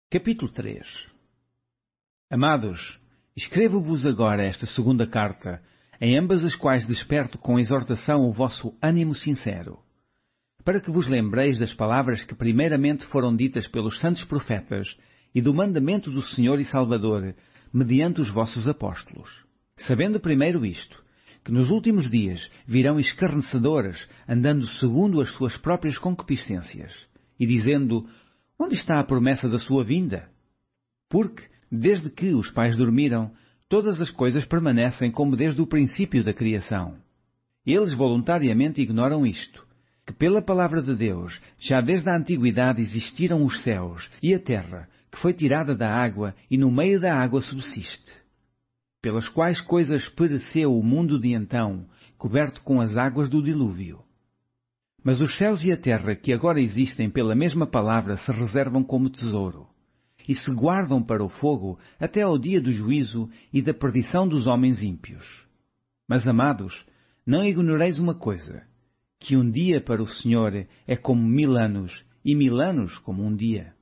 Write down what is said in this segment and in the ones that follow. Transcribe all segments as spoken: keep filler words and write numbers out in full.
Capítulo três. Amados, escrevo-vos agora esta segunda carta, em ambas as quais desperto com exortação o vosso ânimo sincero, para que vos lembreis das palavras que primeiramente foram ditas pelos santos profetas e do mandamento do Senhor e Salvador, mediante os vossos apóstolos. Sabendo primeiro isto, que nos últimos dias virão escarnecedores, andando segundo as suas próprias concupiscências, e dizendo: onde está a promessa da sua vinda? Porque, desde que os pais dormiram, todas as coisas permanecem como desde o princípio da criação. Eles voluntariamente ignoram isto, que pela palavra de Deus, já desde a antiguidade existiram os céus e a terra, que foi tirada da água e no meio da água subsiste, pelas quais coisas pereceu o mundo de então, coberto com as águas do dilúvio. Mas os céus e a terra que agora existem pela mesma palavra se reservam como tesouro, e se guardam para o fogo até ao dia do juízo e da perdição dos homens ímpios. Mas, amados, não ignoreis uma coisa, que um dia para o Senhor é como mil anos, e mil anos como um dia.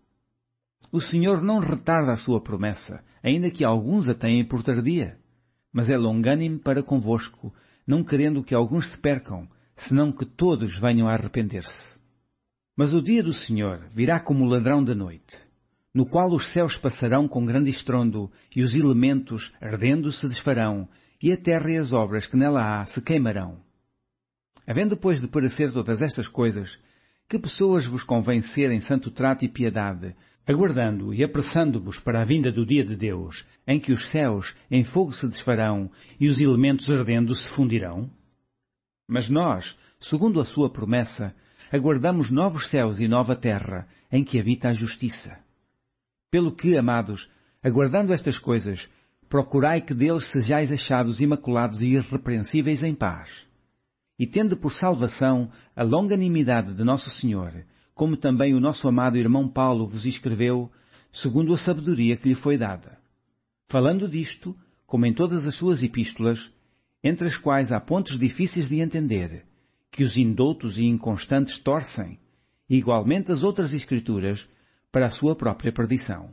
O Senhor não retarda a sua promessa, ainda que alguns a tenham por tardia, mas é longânime para convosco, não querendo que alguns se percam, senão que todos venham a arrepender-se. Mas o dia do Senhor virá como ladrão da noite, no qual os céus passarão com grande estrondo, e os elementos, ardendo, se desfarão, e a terra e as obras que nela há se queimarão. Havendo, pois, de perecer todas estas coisas, que pessoas vos convém ser em santo trato e piedade, aguardando e apressando-vos para a vinda do dia de Deus, em que os céus em fogo se desfarão, e os elementos ardendo se fundirão? Mas nós, segundo a sua promessa, aguardamos novos céus e nova terra, em que habita a justiça. Pelo que, amados, aguardando estas coisas, procurai que deles sejais achados imaculados e irrepreensíveis em paz. E tende por salvação a longanimidade de nosso Senhor, como também o nosso amado irmão Paulo vos escreveu, segundo a sabedoria que lhe foi dada. Falando disto, como em todas as suas epístolas, entre as quais há pontos difíceis de entender, que os indoutos e inconstantes torcem, e igualmente as outras Escrituras, para a sua própria perdição.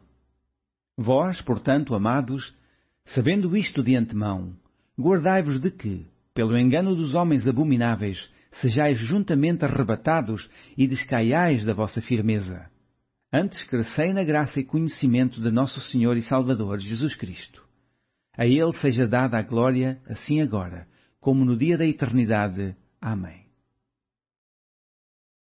Vós, portanto, amados, sabendo isto de antemão, guardai-vos de que, pelo engano dos homens abomináveis, sejais juntamente arrebatados e descaiais da vossa firmeza. Antes crescei na graça e conhecimento de nosso Senhor e Salvador Jesus Cristo. A Ele seja dada a glória, assim agora, como no dia da eternidade. Amém.